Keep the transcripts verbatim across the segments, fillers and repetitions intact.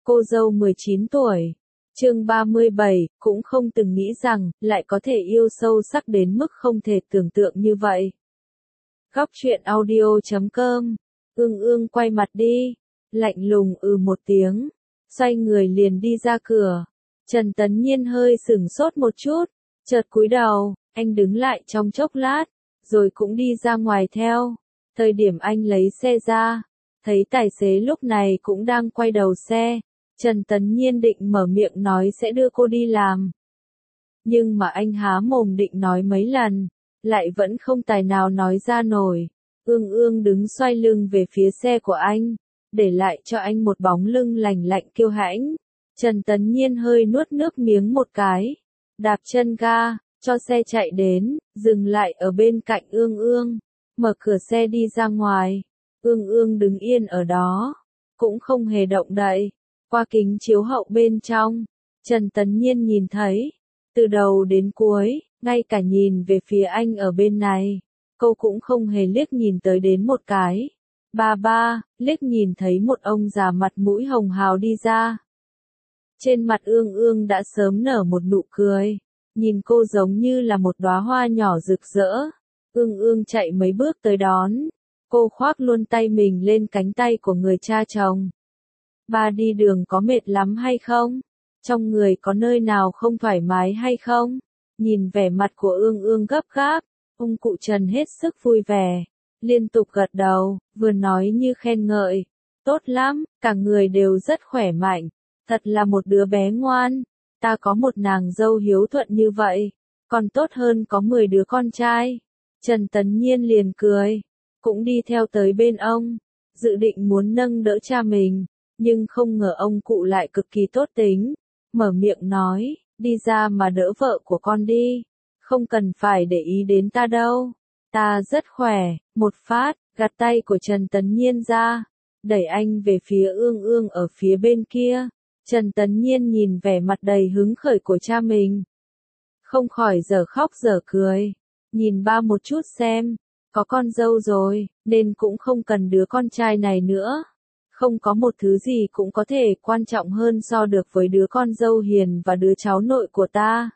Cô dâu mười chín tuổi. Chương ba mươi bảy, cũng không từng nghĩ rằng, lại có thể yêu sâu sắc đến mức không thể tưởng tượng như vậy. Góc truyện audio chấm com. Ương ương quay mặt đi. Lạnh lùng ừ một tiếng. Xoay người liền đi ra cửa. Trần Tấn Nhiên hơi sửng sốt một chút. Chợt cúi đầu, anh đứng lại trong chốc lát. Rồi cũng đi ra ngoài theo. Thời điểm anh lấy xe ra. Thấy tài xế lúc này cũng đang quay đầu xe. Trần Tấn Nhiên định mở miệng nói sẽ đưa cô đi làm. Nhưng mà anh há mồm định nói mấy lần, lại vẫn không tài nào nói ra nổi. Ương ương đứng xoay lưng về phía xe của anh, để lại cho anh một bóng lưng lành lạnh kiêu hãnh. Trần Tấn Nhiên hơi nuốt nước miếng một cái, đạp chân ga, cho xe chạy đến, dừng lại ở bên cạnh ương ương, mở cửa xe đi ra ngoài. Ương ương đứng yên ở đó, cũng không hề động đậy. Qua kính chiếu hậu bên trong, Trần Tấn Nhiên nhìn thấy, từ đầu đến cuối, ngay cả nhìn về phía anh ở bên này, cô cũng không hề liếc nhìn tới đến một cái. Ba ba, liếc nhìn thấy một ông già mặt mũi hồng hào đi ra. Trên mặt ương ương đã sớm nở một nụ cười, nhìn cô giống như là một đóa hoa nhỏ rực rỡ. Ương ương chạy mấy bước tới đón, cô khoác luôn tay mình lên cánh tay của người cha chồng. Ba đi đường có mệt lắm hay không? Trong người có nơi nào không thoải mái hay không? Nhìn vẻ mặt của ương ương gấp gáp, ông cụ Trần hết sức vui vẻ, liên tục gật đầu, vừa nói như khen ngợi. Tốt lắm, cả người đều rất khỏe mạnh, thật là một đứa bé ngoan, ta có một nàng dâu hiếu thuận như vậy, còn tốt hơn có mười đứa con trai. Trần Tấn Nhiên liền cười, cũng đi theo tới bên ông, dự định muốn nâng đỡ cha mình. Nhưng không ngờ ông cụ lại cực kỳ tốt tính, mở miệng nói, đi ra mà đỡ vợ của con đi, không cần phải để ý đến ta đâu, ta rất khỏe. Một phát, gạt tay của Trần Tấn Nhiên ra, đẩy anh về phía ương ương ở phía bên kia. Trần Tấn Nhiên nhìn vẻ mặt đầy hứng khởi của cha mình, không khỏi giờ khóc giờ cười, nhìn ba một chút xem, có con dâu rồi, nên cũng không cần đứa con trai này nữa. Không có một thứ gì cũng có thể quan trọng hơn so được với đứa con dâu hiền và đứa cháu nội của ta.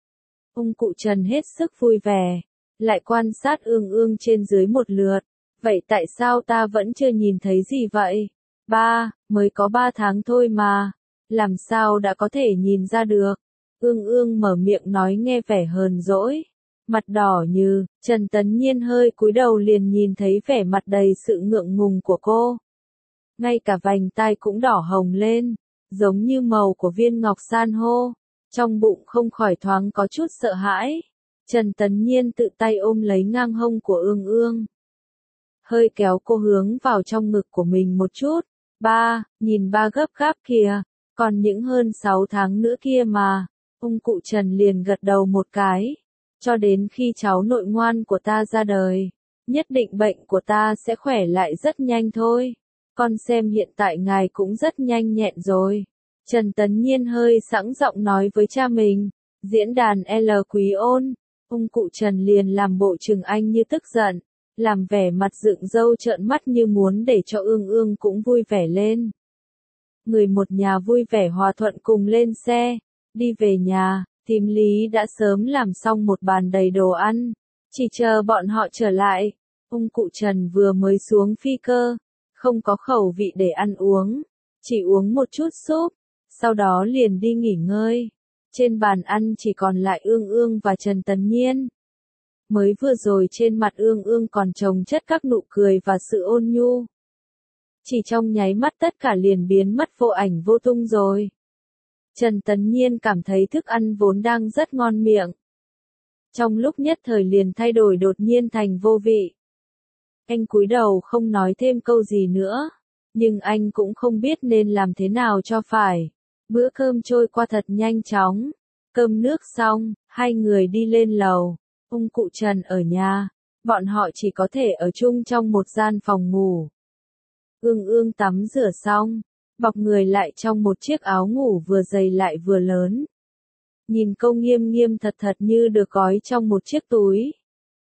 Ông cụ Trần hết sức vui vẻ, lại quan sát ương ương trên dưới một lượt. Vậy tại sao ta vẫn chưa nhìn thấy gì vậy? Ba, mới có ba tháng thôi mà, làm sao đã có thể nhìn ra được? Ương ương mở miệng nói nghe vẻ hờn dỗi, mặt đỏ như. Trần Tấn Nhiên hơi cúi đầu liền nhìn thấy vẻ mặt đầy sự ngượng ngùng của cô. Ngay cả vành tai cũng đỏ hồng lên, giống như màu của viên ngọc san hô, trong bụng không khỏi thoáng có chút sợ hãi. Trần Tấn Nhiên tự tay ôm lấy ngang hông của ương ương, hơi kéo cô hướng vào trong ngực của mình một chút. Ba, nhìn ba gấp gáp kìa, còn những hơn sáu tháng nữa kia mà. Ông cụ Trần liền gật đầu một cái, cho đến khi cháu nội ngoan của ta ra đời, nhất định bệnh của ta sẽ khỏe lại rất nhanh thôi. Con xem hiện tại ngài cũng rất nhanh nhẹn rồi. Trần Tấn Nhiên hơi sẵn giọng nói với cha mình. Diễn đàn L Quý Ôn. Ông cụ Trần liền làm bộ chừng anh như tức giận, làm vẻ mặt dựng râu trợn mắt như muốn để cho ương ương cũng vui vẻ lên. Người một nhà vui vẻ hòa thuận cùng lên xe, đi về nhà. Thím Lý đã sớm làm xong một bàn đầy đồ ăn, chỉ chờ bọn họ trở lại. Ông cụ Trần vừa mới xuống phi cơ, không có khẩu vị để ăn uống, chỉ uống một chút súp, sau đó liền đi nghỉ ngơi. Trên bàn ăn chỉ còn lại ương ương và Trần Tấn Nhiên. Mới vừa rồi trên mặt ương ương còn chồng chất các nụ cười và sự ôn nhu. Chỉ trong nháy mắt tất cả liền biến mất vô ảnh vô tung rồi. Trần Tấn Nhiên cảm thấy thức ăn vốn đang rất ngon miệng, trong lúc nhất thời liền thay đổi đột nhiên thành vô vị. Anh cúi đầu không nói thêm câu gì nữa, nhưng anh cũng không biết nên làm thế nào cho phải. Bữa cơm trôi qua thật nhanh chóng, cơm nước xong, hai người đi lên lầu. Ông cụ Trần ở nhà, bọn họ chỉ có thể ở chung trong một gian phòng ngủ. Ương ương tắm rửa xong, bọc người lại trong một chiếc áo ngủ vừa dày lại vừa lớn. Nhìn cô nghiêm nghiêm thật thật như được gói trong một chiếc túi.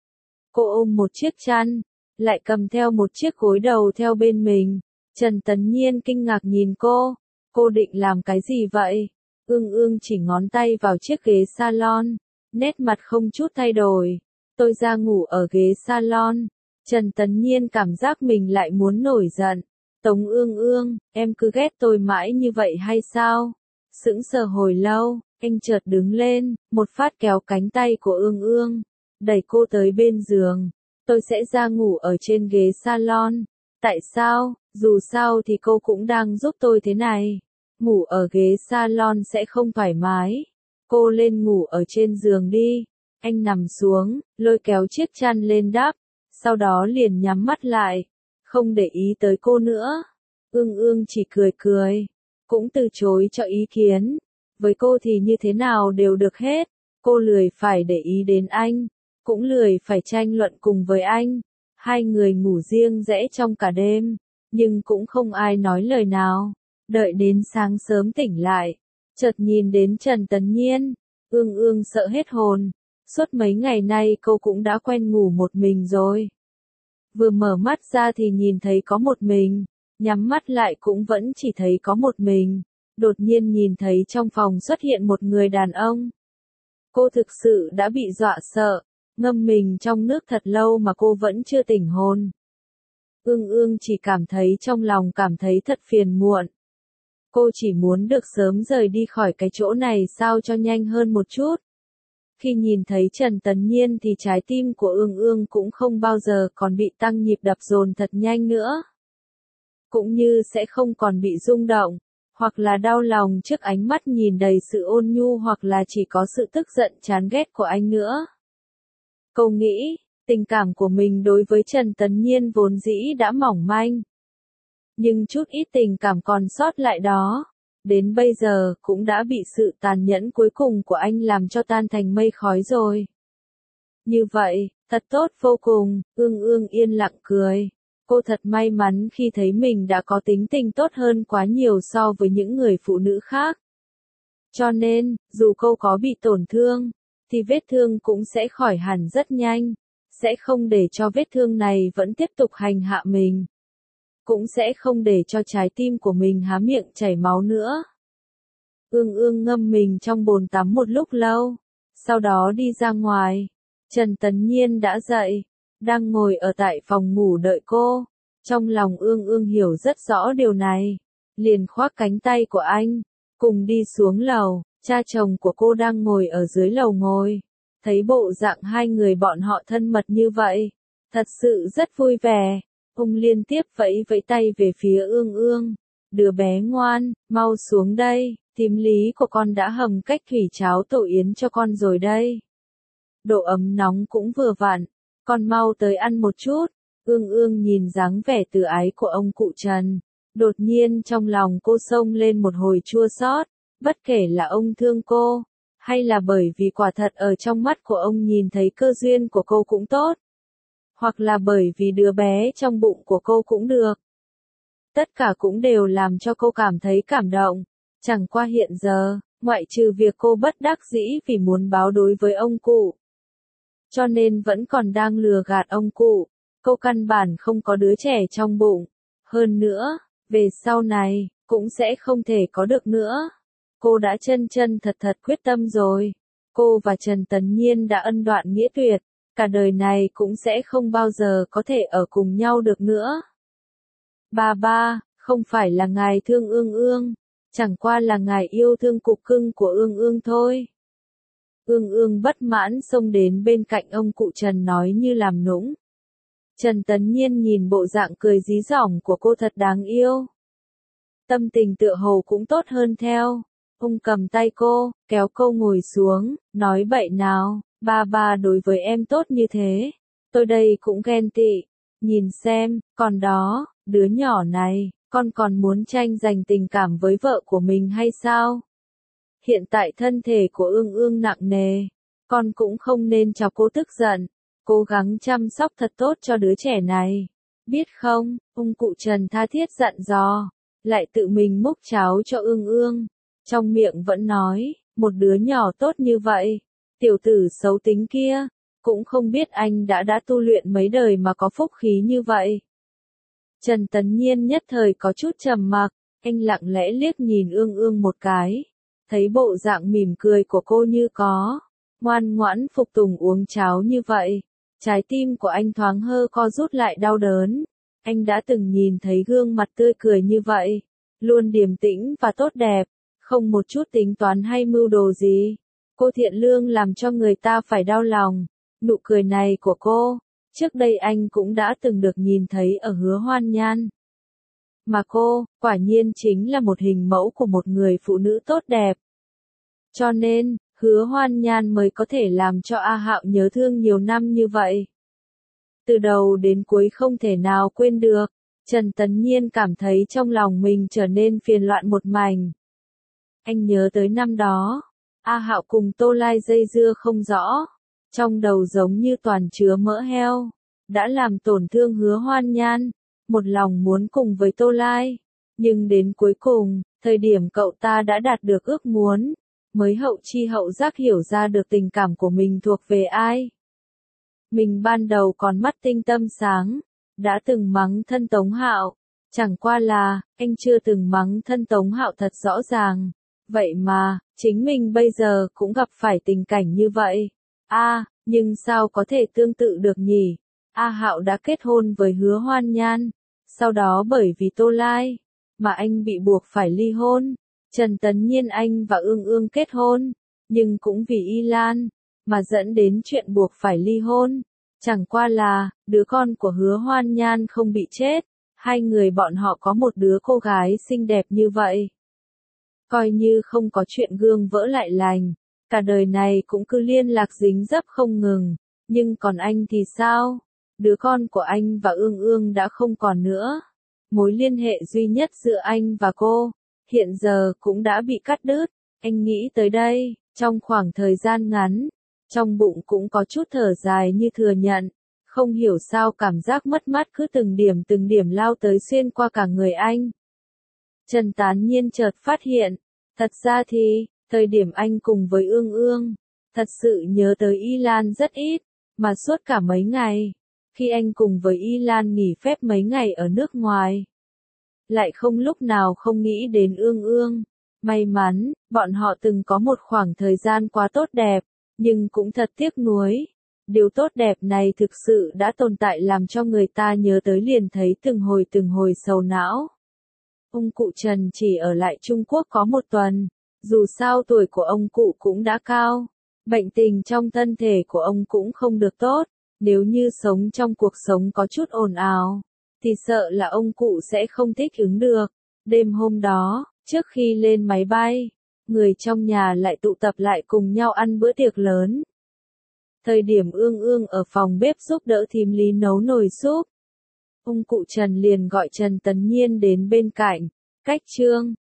Cô ôm một chiếc chăn, lại cầm theo một chiếc gối đầu theo bên mình. Trần Tấn Nhiên kinh ngạc nhìn cô. Cô định làm cái gì vậy? Ương ương chỉ ngón tay vào chiếc ghế salon, nét mặt không chút thay đổi. Tôi ra ngủ ở ghế salon. Trần Tấn Nhiên cảm giác mình lại muốn nổi giận. Tống ương ương, em cứ ghét tôi mãi như vậy hay sao? Sững sờ hồi lâu, anh chợt đứng lên, một phát kéo cánh tay của ương ương, đẩy cô tới bên giường. Tôi sẽ ra ngủ ở trên ghế salon. Tại sao? Dù sao thì cô cũng đang giúp tôi thế này. Ngủ ở ghế salon sẽ không thoải mái. Cô lên ngủ ở trên giường đi. Anh nằm xuống, lôi kéo chiếc chăn lên đắp, sau đó liền nhắm mắt lại, không để ý tới cô nữa. Ương ương chỉ cười cười, cũng từ chối cho ý kiến. Với cô thì như thế nào đều được hết. Cô lười phải để ý đến anh, cũng lười phải tranh luận cùng với anh. Hai người ngủ riêng rẽ trong cả đêm, nhưng cũng không ai nói lời nào. Đợi đến sáng sớm tỉnh lại, chợt nhìn đến Trần Tấn Nhiên, ương ương sợ hết hồn. Suốt mấy ngày nay cô cũng đã quen ngủ một mình rồi. Vừa mở mắt ra thì nhìn thấy có một mình, nhắm mắt lại cũng vẫn chỉ thấy có một mình. Đột nhiên nhìn thấy trong phòng xuất hiện một người đàn ông. Cô thực sự đã bị dọa sợ, ngâm mình trong nước thật lâu mà cô vẫn chưa tỉnh hồn. Ương ương chỉ cảm thấy trong lòng cảm thấy thật phiền muộn. Cô chỉ muốn được sớm rời đi khỏi cái chỗ này sao cho nhanh hơn một chút. Khi nhìn thấy Trần Tấn Nhiên thì trái tim của ương ương cũng không bao giờ còn bị tăng nhịp đập dồn thật nhanh nữa. Cũng như sẽ không còn bị rung động, hoặc là đau lòng trước ánh mắt nhìn đầy sự ôn nhu hoặc là chỉ có sự tức giận chán ghét của anh nữa. Cô nghĩ, tình cảm của mình đối với Trần Tấn Nhiên vốn dĩ đã mỏng manh. Nhưng chút ít tình cảm còn sót lại đó, đến bây giờ cũng đã bị sự tàn nhẫn cuối cùng của anh làm cho tan thành mây khói rồi. Như vậy, thật tốt vô cùng, ương ương yên lặng cười. Cô thật may mắn khi thấy mình đã có tính tình tốt hơn quá nhiều so với những người phụ nữ khác. Cho nên, dù cô có bị tổn thương, thì vết thương cũng sẽ khỏi hẳn rất nhanh, sẽ không để cho vết thương này vẫn tiếp tục hành hạ mình. Cũng sẽ không để cho trái tim của mình há miệng chảy máu nữa. Ương ương ngâm mình trong bồn tắm một lúc lâu, sau đó đi ra ngoài. Trần Tấn Nhiên đã dậy, đang ngồi ở tại phòng ngủ đợi cô. Trong lòng ương ương hiểu rất rõ điều này, liền khoác cánh tay của anh, cùng đi xuống lầu. Cha chồng của cô đang ngồi ở dưới lầu ngồi, thấy bộ dạng hai người bọn họ thân mật như vậy, thật sự rất vui vẻ. Ông liên tiếp vẫy vẫy tay về phía ương ương, đứa bé ngoan, mau xuống đây, thím Lý của con đã hầm cách thủy cháo tổ yến cho con rồi đây. Độ ấm nóng cũng vừa vặn, con mau tới ăn một chút. Ương ương nhìn dáng vẻ từ ái của ông cụ Trần, đột nhiên trong lòng cô xông lên một hồi chua xót, bất kể là ông thương cô, hay là bởi vì quả thật ở trong mắt của ông nhìn thấy cơ duyên của cô cũng tốt, hoặc là bởi vì đứa bé trong bụng của cô cũng được. Tất cả cũng đều làm cho cô cảm thấy cảm động, chẳng qua hiện giờ, ngoại trừ việc cô bất đắc dĩ vì muốn báo đối với ông cụ, cho nên vẫn còn đang lừa gạt ông cụ. Cô căn bản không có đứa trẻ trong bụng. Hơn nữa, về sau này, cũng sẽ không thể có được nữa. Cô đã chân chân thật thật quyết tâm rồi. Cô và Trần Tấn Nhiên đã ân đoạn nghĩa tuyệt. Cả đời này cũng sẽ không bao giờ có thể ở cùng nhau được nữa. Ba ba, không phải là ngài thương ương ương. Chẳng qua là ngài yêu thương cục cưng của ương ương thôi. Ương ương bất mãn xông đến bên cạnh ông cụ Trần nói như làm nũng. Trần Tấn Nhiên nhìn bộ dạng cười dí dỏm của cô thật đáng yêu. Tâm tình tựa hồ cũng tốt hơn theo. Ông cầm tay cô, kéo cô ngồi xuống, nói bậy nào, ba ba đối với em tốt như thế. Tôi đây cũng ghen tị. Nhìn xem, còn đó, đứa nhỏ này, con còn muốn tranh giành tình cảm với vợ của mình hay sao? Hiện tại thân thể của ương ương nặng nề, con cũng không nên cho cô tức giận. Cố gắng chăm sóc thật tốt cho đứa trẻ này. Biết không, ông cụ Trần tha thiết dặn dò, lại tự mình múc cháo cho ương ương. Trong miệng vẫn nói, một đứa nhỏ tốt như vậy, tiểu tử xấu tính kia, cũng không biết anh đã đã tu luyện mấy đời mà có phúc khí như vậy. Trần Tấn Nhiên nhất thời có chút trầm mặc, Anh lặng lẽ liếc nhìn ương ương một cái. Thấy bộ dạng mỉm cười của cô như có ngoan ngoãn phục tùng uống cháo như vậy. Trái tim của anh thoáng hơ co rút lại đau đớn. Anh đã từng nhìn thấy gương mặt tươi cười như vậy. Luôn điềm tĩnh và tốt đẹp. Không một chút tính toán hay mưu đồ gì. Cô thiện lương làm cho người ta phải đau lòng. Nụ cười này của cô, trước đây anh cũng đã từng được nhìn thấy ở Hứa Hoan Nhan. Mà cô, quả nhiên chính là một hình mẫu của một người phụ nữ tốt đẹp. Cho nên, Hứa Hoan Nhan mới có thể làm cho A Hạo nhớ thương nhiều năm như vậy. Từ đầu đến cuối không thể nào quên được, Trần Tấn Nhiên cảm thấy trong lòng mình trở nên phiền loạn một mảnh. Anh nhớ tới năm đó, A Hạo cùng Tô Lai dây dưa không rõ, trong đầu giống như toàn chứa mỡ heo, đã làm tổn thương Hứa Hoan Nhan, một lòng muốn cùng với Tô Lai. Nhưng đến cuối cùng, thời điểm cậu ta đã đạt được ước muốn, mới hậu chi hậu giác hiểu ra được tình cảm của mình thuộc về ai. Mình ban đầu còn mắt tinh tâm sáng, đã từng mắng thân Tống Hạo, chẳng qua là, anh chưa từng mắng thân Tống Hạo thật rõ ràng. Vậy mà, chính mình bây giờ cũng gặp phải tình cảnh như vậy. A, à, nhưng sao có thể tương tự được nhỉ? A Hạo đã kết hôn với Hứa Hoan Nhan, sau đó bởi vì Tô Lai, mà anh bị buộc phải ly hôn. Trần Tấn Nhiên anh và Ương Ương kết hôn, nhưng cũng vì Y Lan, mà dẫn đến chuyện buộc phải ly hôn. Chẳng qua là, đứa con của Hứa Hoan Nhan không bị chết, hai người bọn họ có một đứa cô gái xinh đẹp như vậy. Coi như không có chuyện gương vỡ lại lành, cả đời này cũng cứ liên lạc dính dấp không ngừng, nhưng còn anh thì sao? Đứa con của anh và Ương Ương đã không còn nữa. Mối liên hệ duy nhất giữa anh và cô, hiện giờ cũng đã bị cắt đứt. Anh nghĩ tới đây, trong khoảng thời gian ngắn, trong bụng cũng có chút thở dài như thừa nhận, không hiểu sao cảm giác mất mát cứ từng điểm từng điểm lao tới xuyên qua cả người anh. Trần Tán Nhiên chợt phát hiện, thật ra thì, thời điểm anh cùng với Ương Ương, thật sự nhớ tới Y Lan rất ít, mà suốt cả mấy ngày, khi anh cùng với Y Lan nghỉ phép mấy ngày ở nước ngoài, lại không lúc nào không nghĩ đến Ương Ương. May mắn, bọn họ từng có một khoảng thời gian quá tốt đẹp, nhưng cũng thật tiếc nuối. Điều tốt đẹp này thực sự đã tồn tại làm cho người ta nhớ tới liền thấy từng hồi từng hồi sầu não. Ông cụ Trần chỉ ở lại Trung Quốc có một tuần, dù sao tuổi của ông cụ cũng đã cao, bệnh tình trong thân thể của ông cũng không được tốt, nếu như sống trong cuộc sống có chút ồn ào, thì sợ là ông cụ sẽ không thích ứng được. Đêm hôm đó, trước khi lên máy bay, người trong nhà lại tụ tập lại cùng nhau ăn bữa tiệc lớn. Thời điểm Ương Ương ở phòng bếp giúp đỡ thím Lý nấu nồi súp, ông cụ Trần liền gọi Trần Tấn Nhiên đến bên cạnh, cách Trương,